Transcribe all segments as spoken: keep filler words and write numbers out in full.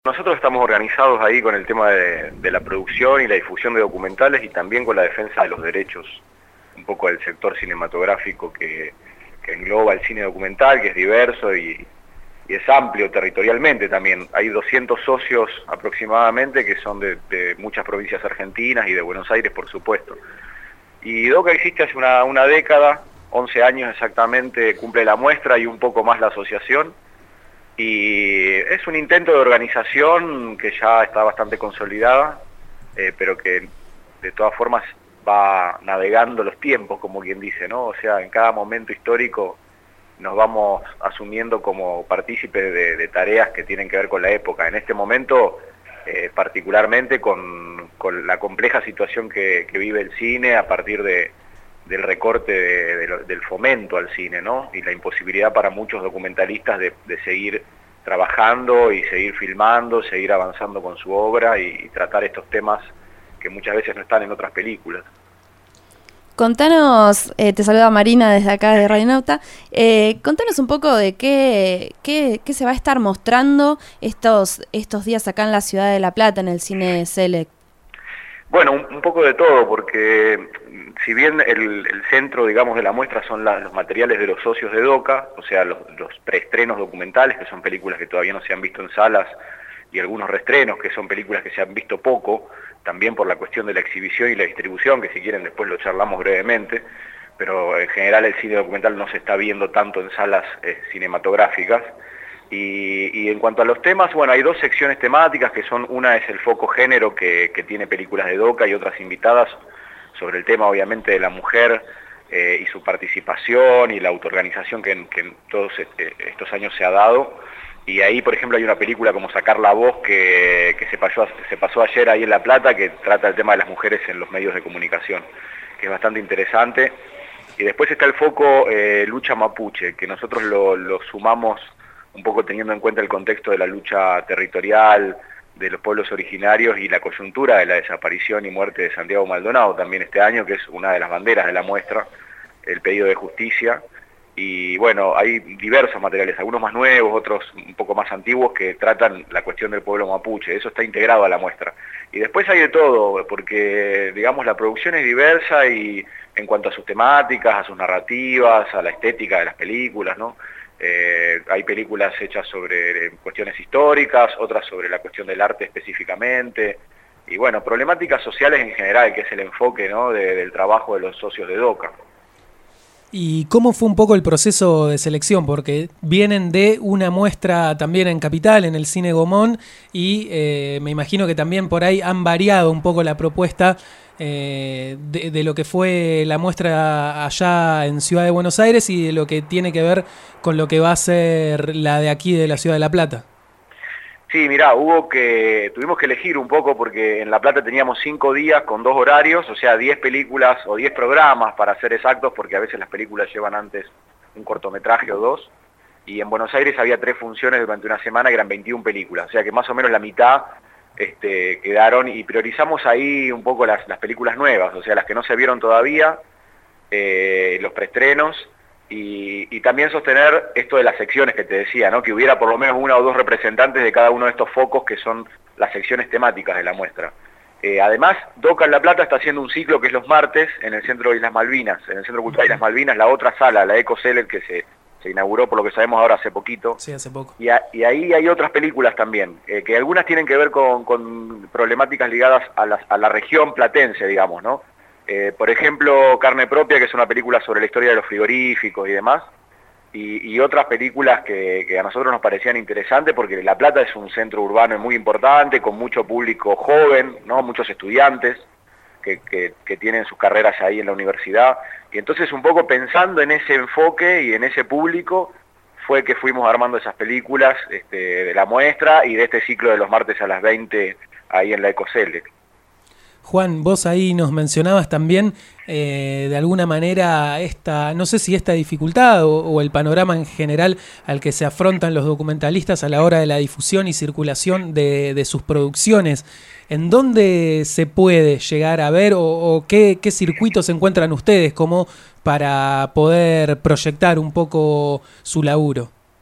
Nosotros estamos organizados ahí con el tema de, de la producción y la difusión de documentales y también con la defensa de los derechos, un poco del sector cinematográfico que, que engloba el cine documental, que es diverso y, y es amplio territorialmente también. Hay doscientos socios aproximadamente que son de, de muchas provincias argentinas y de Buenos Aires, por supuesto. Y DOCA existe hace una, una década, once años exactamente, cumple la muestra y un poco más la asociación. Y es un intento de organización que ya está bastante consolidada, eh, pero que de todas formas va navegando los tiempos, como quien dice, ¿no? O sea, en cada momento histórico nos vamos asumiendo como partícipes de, de tareas que tienen que ver con la época. En este momento, eh, particularmente con, con la compleja situación que, que vive el cine a partir de, del recorte de, de, del fomento al cine, ¿no? Y la imposibilidad para muchos documentalistas de, de seguir trabajando y seguir filmando, seguir avanzando con su obra y, y tratar estos temas que muchas veces no están en otras películas. Contanos, eh, te saluda Marina desde acá de Radio Nauta, eh, contanos un poco de qué, qué, qué se va a estar mostrando estos, estos días acá en la ciudad de La Plata, en el Cine Select. Bueno, un, un poco de todo, porque si bien el, el centro, digamos, de la muestra son la, los materiales de los socios de DOCA, o sea, los, los preestrenos documentales, que son películas que todavía no se han visto en salas, y algunos reestrenos, que son películas que se han visto poco, también por la cuestión de la exhibición y la distribución, que si quieren después lo charlamos brevemente, pero en general el cine documental no se está viendo tanto en salas eh, cinematográficas. Y, y en cuanto a los temas, bueno, hay dos secciones temáticas, que son, una es el foco género, que, que tiene películas de DOCA y otras invitadas, sobre el tema obviamente de la mujer eh, y su participación y la autoorganización que en, que en todos este, estos años se ha dado. Y ahí, por ejemplo, hay una película como Sacar la Voz que, que se, pasó, se pasó ayer ahí en La Plata, que trata el tema de las mujeres en los medios de comunicación, que es bastante interesante. Y después está el foco eh, Lucha Mapuche, que nosotros lo, lo sumamos un poco teniendo en cuenta el contexto de la lucha territorial de los pueblos originarios y la coyuntura de la desaparición y muerte de Santiago Maldonado también este año, que es una de las banderas de la muestra, el pedido de justicia. Y bueno, hay diversos materiales, algunos más nuevos, otros un poco más antiguos, que tratan la cuestión del pueblo mapuche. Eso está integrado a la muestra. Y después hay de todo, porque digamos la producción es diversa y en cuanto a sus temáticas, a sus narrativas, a la estética de las películas, ¿no? Eh, hay películas hechas sobre eh, cuestiones históricas, otras sobre la cuestión del arte específicamente, y bueno, problemáticas sociales en general, que es el enfoque, ¿no?, de, del trabajo de los socios de DOCA. ¿Y cómo fue un poco el proceso de selección? Porque vienen de una muestra también en Capital, en el Cine Gomón, y eh, me imagino que también por ahí han variado un poco la propuesta eh, de, de lo que fue la muestra allá en Ciudad de Buenos Aires y de lo que tiene que ver con lo que va a ser la de aquí de la Ciudad de La Plata. Sí, mirá, hubo que, tuvimos que elegir un poco porque en La Plata teníamos cinco días con dos horarios, o sea, diez películas o diez programas para ser exactos, porque a veces las películas llevan antes un cortometraje o dos, y en Buenos Aires había tres funciones durante una semana que eran veintiuna películas, o sea que más o menos la mitad este, quedaron, y priorizamos ahí un poco las, las películas nuevas, o sea, las que no se vieron todavía, eh, los preestrenos. Y, y también sostener esto de las secciones que te decía, ¿no?, que hubiera por lo menos una o dos representantes de cada uno de estos focos que son las secciones temáticas de la muestra. Eh, además, DOCA en La Plata está haciendo un ciclo que es los martes en el Centro de Islas Malvinas, en el Centro Cultural de Islas Malvinas, la otra sala, la Eco Select, que se, se inauguró por lo que sabemos ahora hace poquito. Sí, hace poco. Y, a, y ahí hay otras películas también, eh, que algunas tienen que ver con, con problemáticas ligadas a la, a la región platense, digamos, ¿no? Eh, por ejemplo, Carne Propia, que es una película sobre la historia de los frigoríficos y demás, y, y otras películas que, que a nosotros nos parecían interesantes, porque La Plata es un centro urbano muy importante, con mucho público joven, ¿no?, muchos estudiantes que, que, que tienen sus carreras ahí en la universidad, y entonces un poco pensando en ese enfoque y en ese público, fue que fuimos armando esas películas este, de la muestra y de este ciclo de los martes a las veinte ahí en la Ecosele. Juan, vos ahí nos mencionabas también eh, de alguna manera esta, no sé si esta dificultad o, o el panorama en general al que se afrontan los documentalistas a la hora de la difusión y circulación de, de sus producciones. ¿En dónde se puede llegar a ver o, o qué, qué circuitos encuentran ustedes como para poder proyectar un poco su laburo?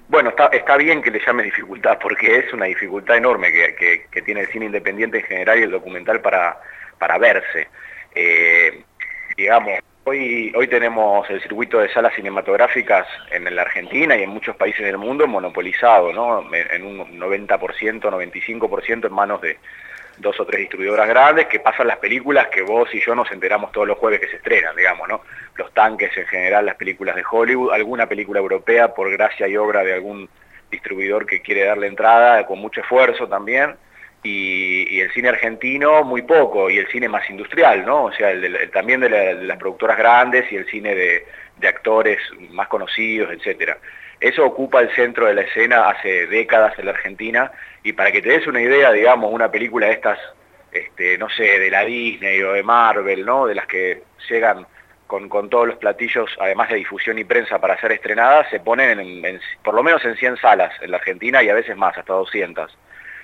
Bueno, está, está bien que le llame dificultad, porque es una dificultad enorme que, que, que tiene el cine independiente en general y el documental para, para verse. Eh, digamos, hoy, hoy tenemos el circuito de salas cinematográficas en la Argentina y en muchos países del mundo monopolizado, ¿no? En un noventa por ciento, noventa y cinco por ciento en manos de dos o tres distribuidoras grandes que pasan las películas que vos y yo nos enteramos todos los jueves que se estrenan, digamos, ¿no? Los tanques en general, las películas de Hollywood, alguna película europea por gracia y obra de algún distribuidor que quiere darle entrada con mucho esfuerzo también, y, y el cine argentino muy poco, y el cine más industrial, ¿no? O sea, el de, el, también de, la, de las productoras grandes y el cine de, de actores más conocidos, etcétera. Eso ocupa el centro de la escena hace décadas en la Argentina, y para que te des una idea, digamos, una película de estas, este, no sé, de la Disney o de Marvel, ¿no? De las que llegan con, con todos los platillos, además de difusión y prensa para ser estrenadas, se ponen en, en, por lo menos en cien salas en la Argentina y a veces más, hasta doscientas.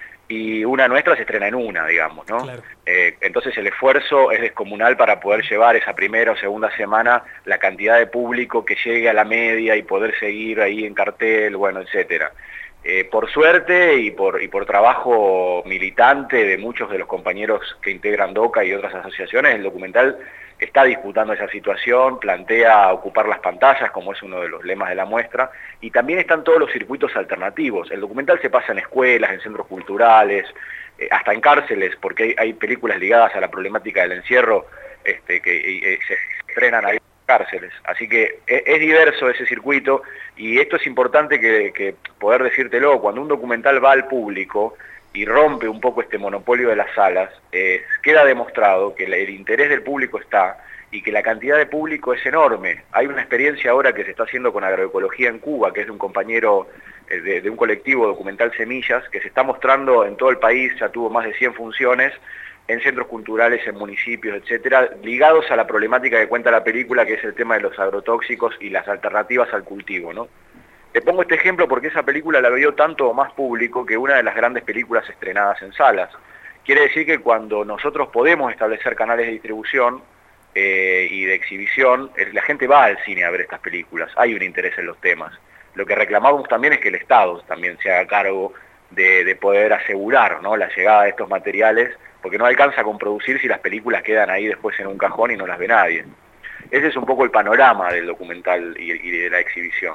Y una nuestra se estrena en una, digamos, ¿no? Claro. Eh, entonces el esfuerzo es descomunal para poder llevar esa primera o segunda semana la cantidad de público que llegue a la media y poder seguir ahí en cartel, bueno, etcétera. Eh, por suerte y por, y por trabajo militante de muchos de los compañeros que integran DOCA y otras asociaciones, el documental está disputando esa situación, plantea ocupar las pantallas, como es uno de los lemas de la muestra, y también están todos los circuitos alternativos. El documental se pasa en escuelas, en centros culturales, eh, hasta en cárceles, porque hay, hay películas ligadas a la problemática del encierro este, que eh, se estrenan ahí en cárceles. Así que es, es diverso ese circuito, y esto es importante que, que poder decírtelo. Cuando un documental va al público y rompe un poco este monopolio de las salas, eh, queda demostrado que el interés del público está y que la cantidad de público es enorme. Hay una experiencia ahora que se está haciendo con agroecología en Cuba, que es de un compañero eh, de, de un colectivo documental Semillas, que se está mostrando en todo el país, ya tuvo más de cien funciones, en centros culturales, en municipios, etcétera, ligados a la problemática que cuenta la película, que es el tema de los agrotóxicos y las alternativas al cultivo, ¿no? Te pongo este ejemplo porque esa película la vio tanto o más público que una de las grandes películas estrenadas en salas. Quiere decir que cuando nosotros podemos establecer canales de distribución eh, y de exhibición, la gente va al cine a ver estas películas, hay un interés en los temas. Lo que reclamamos también es que el Estado también se haga cargo de, de poder asegurar, ¿no?, la llegada de estos materiales, porque no alcanza con producir si las películas quedan ahí después en un cajón y no las ve nadie. Ese es un poco el panorama del documental y, y de la exhibición.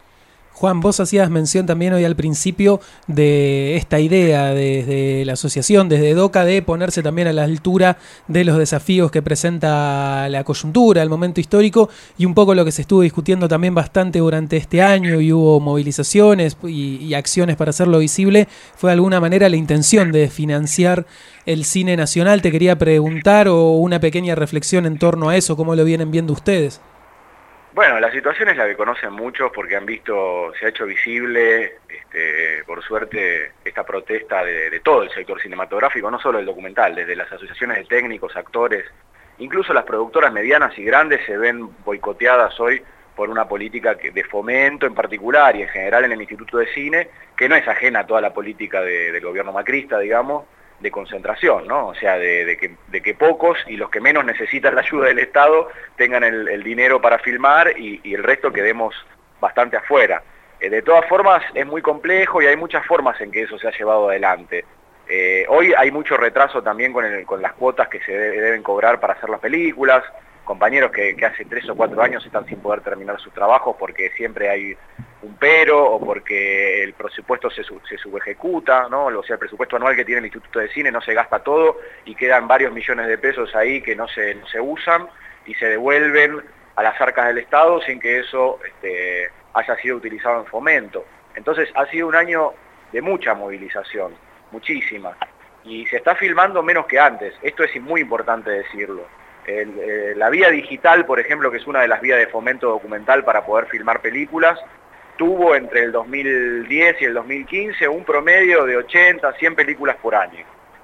Juan, vos hacías mención también hoy al principio de esta idea desde la asociación, desde DOCA, de ponerse también a la altura de los desafíos que presenta la coyuntura, el momento histórico, y un poco lo que se estuvo discutiendo también bastante durante este año, y hubo movilizaciones y, y acciones para hacerlo visible, fue de alguna manera la intención de financiar el cine nacional. Te quería preguntar, o una pequeña reflexión en torno a eso, ¿cómo lo vienen viendo ustedes? Bueno, la situación es la que conocen muchos porque han visto, se ha hecho visible, este, por suerte, esta protesta de, de todo el sector cinematográfico, no solo el documental, desde las asociaciones de técnicos, actores, incluso las productoras medianas y grandes se ven boicoteadas hoy por una política que, de fomento en particular y en general en el Instituto de Cine, que no es ajena a toda la política de, del gobierno macrista, digamos, de concentración, ¿no? O sea, de, de, que, de que pocos y los que menos necesitan la ayuda del Estado tengan el, el dinero para filmar y, y el resto quedemos bastante afuera. Eh, de todas formas, es muy complejo y hay muchas formas en que eso se ha llevado adelante. Eh, hoy hay mucho retraso también con, el, con las cuotas que se de, deben cobrar para hacer las películas, compañeros que, que hace tres o cuatro años están sin poder terminar sus trabajos porque siempre hay un pero o porque el presupuesto se, se subejecuta, ¿no? O sea, el presupuesto anual que tiene el Instituto de Cine no se gasta todo y quedan varios millones de pesos ahí que no se, no se usan y se devuelven a las arcas del Estado sin que eso este, haya sido utilizado en fomento. Entonces ha sido un año de mucha movilización, muchísima, y se está filmando menos que antes. Esto es muy importante decirlo. El, eh, la vía digital, por ejemplo, que es una de las vías de fomento documental para poder filmar películas, tuvo entre el dos mil diez y el dos mil quince un promedio de ochenta, cien películas por año.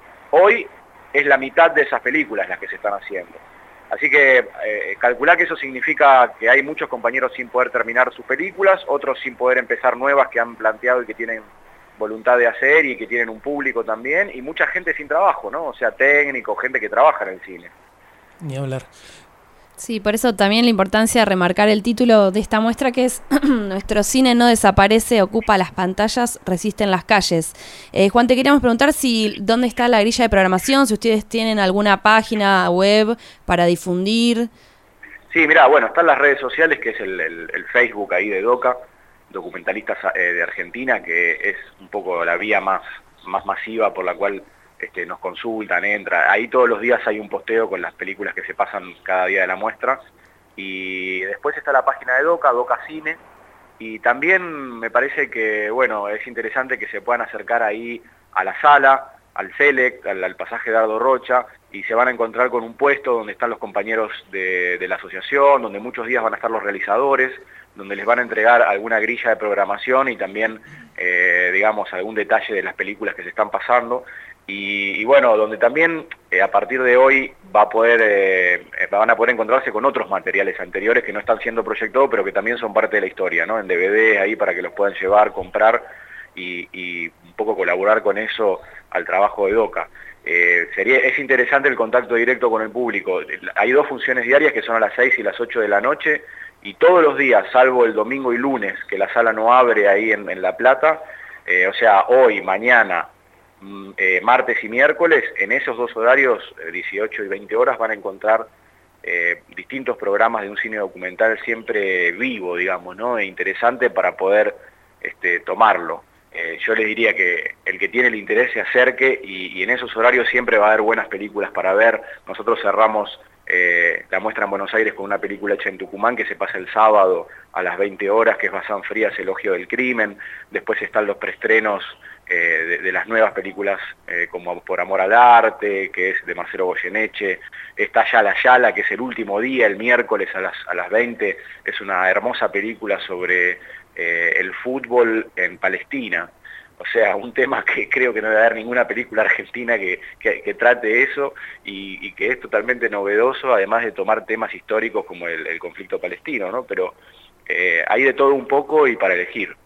Hoy es la mitad de esas películas las que se están haciendo. Así que eh, calcular que eso significa que hay muchos compañeros sin poder terminar sus películas, otros sin poder empezar nuevas que han planteado y que tienen voluntad de hacer y que tienen un público también, y mucha gente sin trabajo, ¿no? O sea, técnicos, gente que trabaja en el cine. Ni hablar. Sí, por eso también la importancia de remarcar el título de esta muestra, que es Nuestro cine no desaparece, ocupa las pantallas, resiste en las calles. Eh, Juan, te queríamos preguntar si dónde está la grilla de programación, si ustedes tienen alguna página web para difundir. Sí, mirá, bueno, están las redes sociales, que es el, el, el Facebook ahí de DOCA, Documentalistas eh, de Argentina, que es un poco la vía más, más masiva por la cual este, nos consultan, entra. Ahí todos los días hay un posteo con las películas que se pasan cada día de la muestra. Y después está la página de DOCA, DOCA Cine, y también me parece que, bueno, es interesante que se puedan acercar ahí a la sala, al Select, al, al pasaje Dardo Rocha, y se van a encontrar con un puesto donde están los compañeros de, de la asociación, donde muchos días van a estar los realizadores, donde les van a entregar alguna grilla de programación y también, eh, digamos, algún detalle de las películas que se están pasando. Y, y bueno, donde también eh, a partir de hoy va a poder, eh, van a poder encontrarse con otros materiales anteriores que no están siendo proyectados, pero que también son parte de la historia, ¿no? En D V D ahí para que los puedan llevar, comprar y, y un poco colaborar con eso al trabajo de DOCA. Eh, sería, es interesante el contacto directo con el público. Hay dos funciones diarias que son a las seis y las ocho de la noche, y todos los días, salvo el domingo y lunes, que la sala no abre ahí en, en La Plata, eh, o sea, hoy, mañana, Eh, martes y miércoles, en esos dos horarios, eh, dieciocho y veinte horas, van a encontrar eh, distintos programas de un cine documental siempre vivo, digamos, ¿no? E interesante para poder este, tomarlo. Eh, yo les diría que el que tiene el interés se acerque y, y en esos horarios siempre va a haber buenas películas para ver. Nosotros cerramos eh, la muestra en Buenos Aires con una película hecha en Tucumán que se pasa el sábado a las veinte horas, que es Bazán Frías, Elogio del Crimen. Después están los preestrenos Eh, de, de las nuevas películas eh, como Por Amor al Arte, que es de Marcelo Goyeneche. Está Yala Yala, que es el último día, el miércoles a las, a las veinte, es una hermosa película sobre eh, el fútbol en Palestina. O sea, un tema que creo que no debe haber ninguna película argentina que, que, que trate eso y, y que es totalmente novedoso, además de tomar temas históricos como el, el conflicto palestino, ¿no? Pero eh, hay de todo un poco y para elegir.